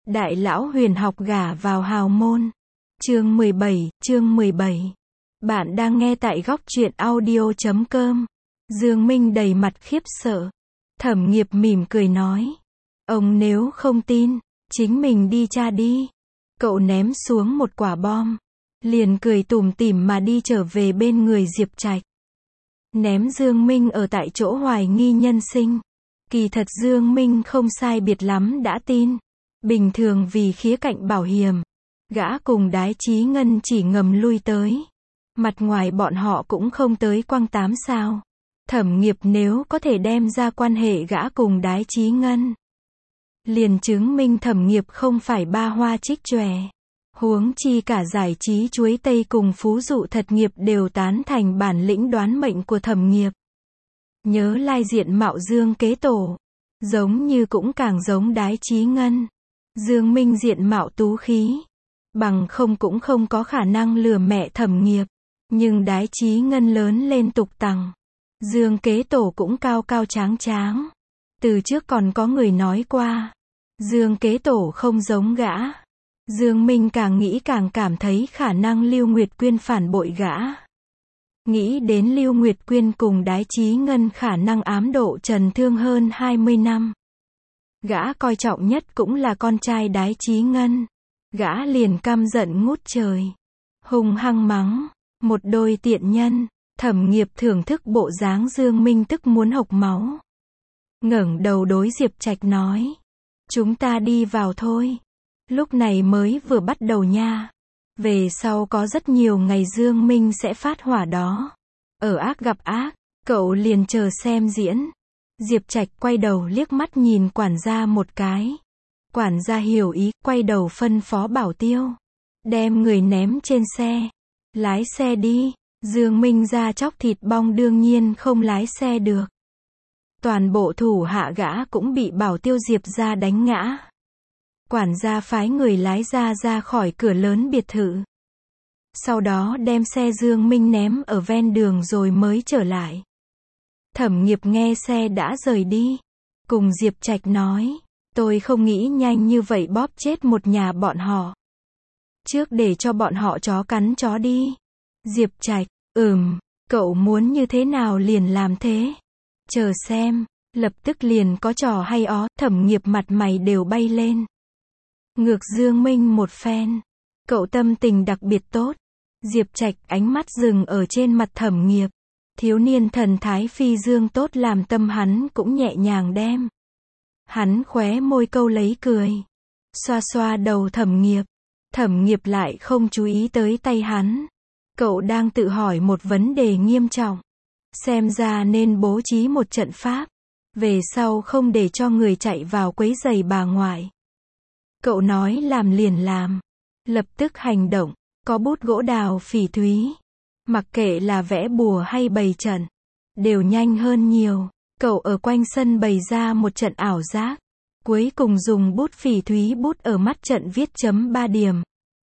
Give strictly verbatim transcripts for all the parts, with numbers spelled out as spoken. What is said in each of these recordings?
Đại lão huyền học gả vào hào môn. Chương mười bảy, chương mười bảy. Bạn đang nghe tại góc truyện audio chấm com. Dương Minh đầy mặt khiếp sợ. Thẩm Nghiệp mỉm cười nói. Ông nếu không tin, chính mình đi tra đi. Cậu ném xuống một quả bom. Liền cười tủm tỉm mà đi trở về bên người Diệp Trạch. Ném Dương Minh ở tại chỗ hoài nghi nhân sinh. Kỳ thật Dương Minh không sai biệt lắm đã tin. Bình thường vì khía cạnh bảo hiểm, gã cùng Đái Chí Ngân chỉ ngầm lui tới. Mặt ngoài bọn họ cũng không tới quăng tám sao. Thẩm Nghiệp nếu có thể đem ra quan hệ gã cùng Đái Chí Ngân, liền chứng minh Thẩm Nghiệp không phải ba hoa trích chòe. Huống chi cả giải trí chuối tây cùng phú dụ thật nghiệp đều tán thành bản lĩnh đoán mệnh của Thẩm Nghiệp. Nhớ lai diện mạo Dương kế tổ, giống như cũng càng giống Đái Chí Ngân. Dương Minh diện mạo tú khí, bằng không cũng không có khả năng lừa mẹ Thẩm Nghiệp. Nhưng Đái Chí Ngân lớn lên tục tằng, Dương kế tổ cũng cao cao tráng tráng. Từ trước còn có người nói qua, Dương kế tổ không giống gã. Dương Minh càng nghĩ càng cảm thấy khả năng Lưu Nguyệt Quyên phản bội gã. Nghĩ đến Lưu Nguyệt Quyên cùng Đái Chí Ngân khả năng ám độ Trần Thương hơn hai mươi năm. Gã coi trọng nhất cũng là con trai Đái Chí Ngân. Gã liền căm giận ngút trời. Hung hăng mắng, một đôi tiện nhân. Thẩm Nghiệp thưởng thức bộ dáng Dương Minh tức muốn hộc máu. Ngẩng đầu đối Diệp Trạch nói. Chúng ta đi vào thôi. Lúc này mới vừa bắt đầu nha. Về sau có rất nhiều ngày Dương Minh sẽ phát hỏa đó. Ở ác gặp ác, cậu liền chờ xem diễn. Diệp Trạch quay đầu liếc mắt nhìn quản gia một cái. Quản gia hiểu ý, quay đầu phân phó Bảo Tiêu. Đem người ném trên xe. Lái xe đi. Dương Minh ra chóc thịt bong đương nhiên không lái xe được. Toàn bộ thủ hạ gã cũng bị Bảo Tiêu Diệp ra đánh ngã. Quản gia phái người lái ra ra khỏi cửa lớn biệt thự. Sau đó đem xe Dương Minh ném ở ven đường rồi mới trở lại. Thẩm Nghiệp nghe xe đã rời đi. Cùng Diệp Trạch nói. Tôi không nghĩ nhanh như vậy bóp chết một nhà bọn họ. Trước để cho bọn họ chó cắn chó đi. Diệp Trạch, ừm, cậu muốn như thế nào liền làm thế. Chờ xem, lập tức liền có trò hay ó. Thẩm Nghiệp mặt mày đều bay lên. Ngược Dương Minh một phen. Cậu tâm tình đặc biệt tốt. Diệp Trạch ánh mắt dừng ở trên mặt Thẩm Nghiệp. Thiếu niên thần thái phi dương tốt làm tâm hắn cũng nhẹ nhàng đem. Hắn khóe môi câu lấy cười. Xoa xoa đầu Thẩm Nghiệp. Thẩm Nghiệp lại không chú ý tới tay hắn. Cậu đang tự hỏi một vấn đề nghiêm trọng. Xem ra nên bố trí một trận pháp. Về sau không để cho người chạy vào quấy rầy bà ngoại. Cậu nói làm liền làm. Lập tức hành động. Có bút gỗ đào phỉ thúy. Mặc kệ là vẽ bùa hay bày trận, đều nhanh hơn nhiều. Cậu ở quanh sân bày ra một trận ảo giác. Cuối cùng dùng bút phỉ thúy bút ở mắt trận viết chấm ba điểm.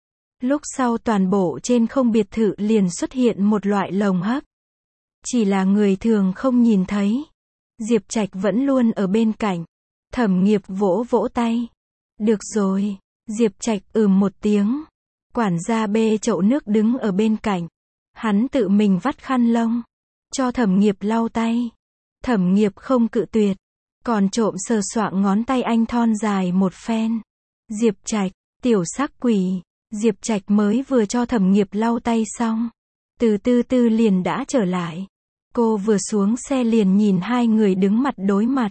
Lúc sau toàn bộ trên không biệt thự liền xuất hiện một loại lồng hấp. Chỉ là người thường không nhìn thấy. Diệp Trạch vẫn luôn ở bên cạnh. Thẩm Nghiệp vỗ vỗ tay. Được rồi. Diệp Trạch ừm một tiếng. Quản gia bê chậu nước đứng ở bên cạnh. Hắn tự mình vắt khăn lông. Cho Thẩm Nghiệp lau tay. Thẩm Nghiệp không cự tuyệt. Còn trộm sờ soạng ngón tay anh thon dài một phen. Diệp Trạch, tiểu sắc quỷ. Diệp Trạch mới vừa cho Thẩm Nghiệp lau tay xong. Từ từ tư liền đã trở lại. Cô vừa xuống xe liền nhìn hai người đứng mặt đối mặt.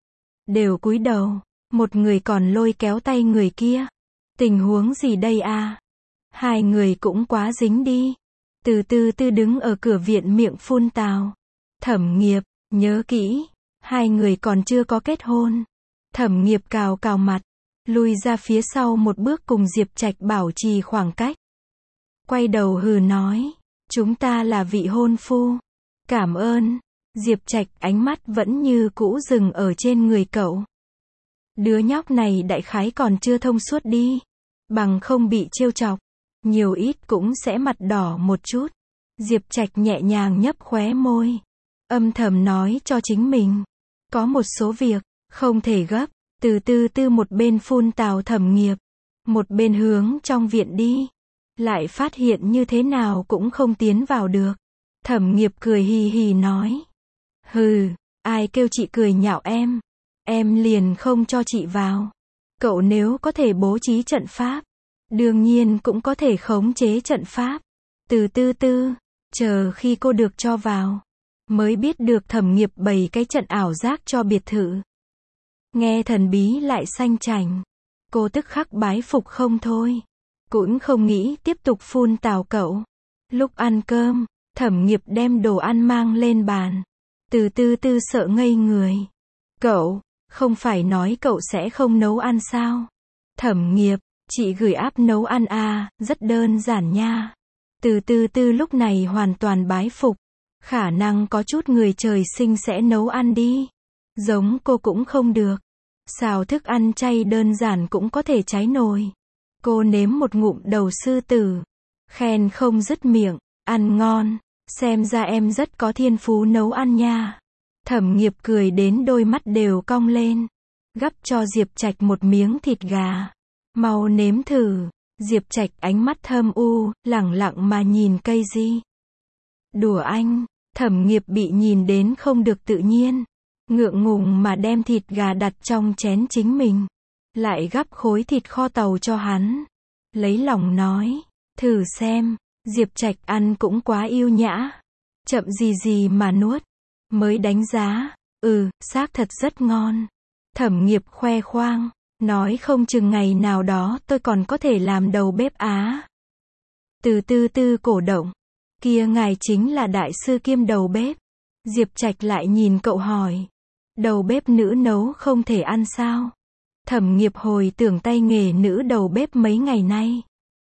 Đều cúi đầu. Một người còn lôi kéo tay người kia. Tình huống gì đây à? Hai người cũng quá dính đi. Từ từ tư đứng ở cửa viện miệng phun tào. Thẩm Nghiệp, nhớ kỹ. Hai người còn chưa có kết hôn. Thẩm Nghiệp cào cào mặt. Lui ra phía sau một bước cùng Diệp Trạch bảo trì khoảng cách. Quay đầu hừ nói. Chúng ta là vị hôn phu. Cảm ơn. Diệp Trạch ánh mắt vẫn như cũ dừng ở trên người cậu. Đứa nhóc này đại khái còn chưa thông suốt đi. Bằng không bị trêu chọc. Nhiều ít cũng sẽ mặt đỏ một chút. Diệp Trạch nhẹ nhàng nhấp khóe môi. Âm thầm nói cho chính mình. Có một số việc, không thể gấp. Từ từ từ một bên phun tào Thẩm Nghiệp, một bên hướng trong viện đi. Lại phát hiện như thế nào cũng không tiến vào được. Thẩm Nghiệp cười hì hì nói. Hừ, ai kêu chị cười nhạo em. Em liền không cho chị vào. Cậu nếu có thể bố trí trận pháp, đương nhiên cũng có thể khống chế trận pháp. Từ từ từ, chờ khi cô được cho vào, mới biết được Thẩm Nghiệp bày cái trận ảo giác cho biệt thự. Nghe thần bí lại xanh chảnh, cô tức khắc bái phục không thôi. Cũng không nghĩ tiếp tục phun tào cậu. Lúc ăn cơm, Thẩm Nghiệp đem đồ ăn mang lên bàn. Từ từ từ sợ ngây người. Cậu, không phải nói cậu sẽ không nấu ăn sao? Thẩm Nghiệp, chị gửi app nấu ăn à, rất đơn giản nha. Từ từ từ lúc này hoàn toàn bái phục. Khả năng có chút người trời sinh sẽ nấu ăn đi. Giống cô cũng không được. Xào thức ăn chay đơn giản cũng có thể cháy nồi. Cô nếm một ngụm đầu sư tử. Khen không dứt miệng, ăn ngon. Xem ra em rất có thiên phú nấu ăn nha. Thẩm Nghiệp cười đến đôi mắt đều cong lên. Gắp cho Diệp Trạch một miếng thịt gà. Mau nếm thử. Diệp Trạch ánh mắt thâm u, lẳng lặng mà nhìn cây gì. Đùa anh. Thẩm Nghiệp bị nhìn đến không được tự nhiên. Ngượng ngùng mà đem thịt gà đặt trong chén chính mình. Lại gắp khối thịt kho tàu cho hắn. Lấy lòng nói. Thử xem. Diệp Trạch ăn cũng quá yêu nhã. Chậm gì gì mà nuốt. Mới đánh giá. Ừ, xác thật rất ngon. Thẩm Nghiệp khoe khoang. Nói không chừng ngày nào đó tôi còn có thể làm đầu bếp Á. Từ từ từ cổ động. Kia ngài chính là đại sư kiêm đầu bếp. Diệp Trạch lại nhìn cậu hỏi. Đầu bếp nữ nấu không thể ăn sao? Thẩm Nghiệp hồi tưởng tay nghề nữ đầu bếp mấy ngày nay.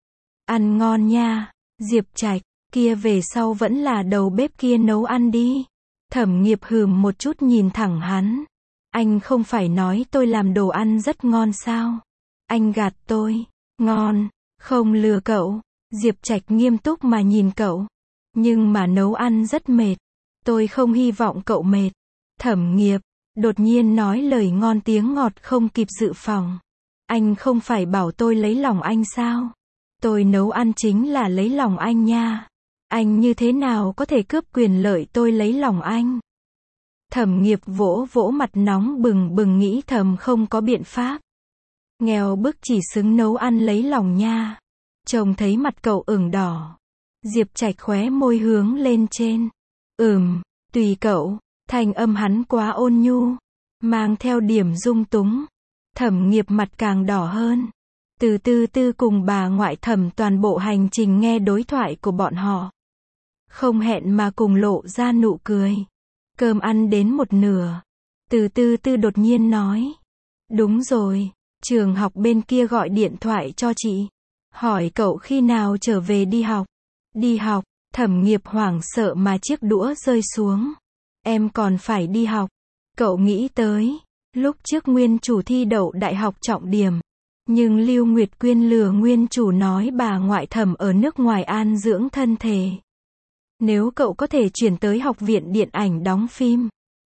Ăn ngon nha. Diệp Trạch, kia về sau vẫn là đầu bếp kia nấu ăn đi. Thẩm Nghiệp hừm một chút nhìn thẳng hắn. Anh không phải nói tôi làm đồ ăn rất ngon sao? Anh gạt tôi. Ngon, không lừa cậu. Diệp Trạch nghiêm túc mà nhìn cậu. Nhưng mà nấu ăn rất mệt. Tôi không hy vọng cậu mệt. Thẩm Nghiệp, đột nhiên nói lời ngon tiếng ngọt không kịp dự phòng. Anh không phải bảo tôi lấy lòng anh sao? Tôi nấu ăn chính là lấy lòng anh nha. Anh như thế nào có thể cướp quyền lợi tôi lấy lòng anh? Thẩm Nghiệp vỗ vỗ mặt nóng bừng bừng nghĩ thầm không có biện pháp. Nghèo bức chỉ xứng nấu ăn lấy lòng nha. Trông thấy mặt cậu ửng đỏ. Diệp Trạch khóe môi hướng lên trên. Ừm, tùy cậu. Thành âm hắn quá ôn nhu. Mang theo điểm dung túng. Thẩm Nghiệp mặt càng đỏ hơn. Từ từ từ cùng bà ngoại Thẩm toàn bộ hành trình nghe đối thoại của bọn họ. Không hẹn mà cùng lộ ra nụ cười. Cơm ăn đến một nửa. Từ từ từ đột nhiên nói. Đúng rồi, trường học bên kia gọi điện thoại cho chị. Hỏi cậu khi nào trở về đi học. Đi học, Thẩm Nghiệp hoảng sợ mà chiếc đũa rơi xuống. Em còn phải đi học. Cậu nghĩ tới. Lúc trước nguyên chủ thi đậu đại học trọng điểm. Nhưng Lưu Nguyệt Quyên lừa nguyên chủ nói bà ngoại Thẩm ở nước ngoài an dưỡng thân thể. Nếu cậu có thể chuyển tới học viện điện ảnh đóng phim,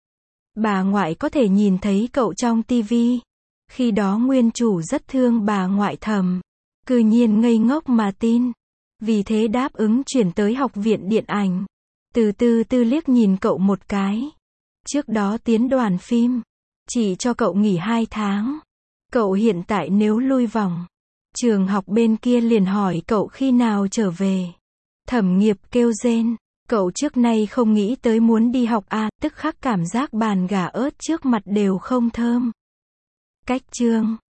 bà ngoại có thể nhìn thấy cậu trong tivi. Khi đó nguyên chủ rất thương bà ngoại Thẩm. Cư nhiên ngây ngốc mà tin. Vì thế đáp ứng chuyển tới học viện điện ảnh. Từ từ từ liếc nhìn cậu một cái. Trước đó tiến đoàn phim. Chỉ cho cậu nghỉ hai tháng. Cậu hiện tại nếu lui vòng. Trường học bên kia liền hỏi cậu khi nào trở về. Thẩm Nghiệp kêu rên. Cậu trước nay không nghĩ tới muốn đi học à, tức khắc cảm giác bàn gà ớt trước mặt đều không thơm. Cách chương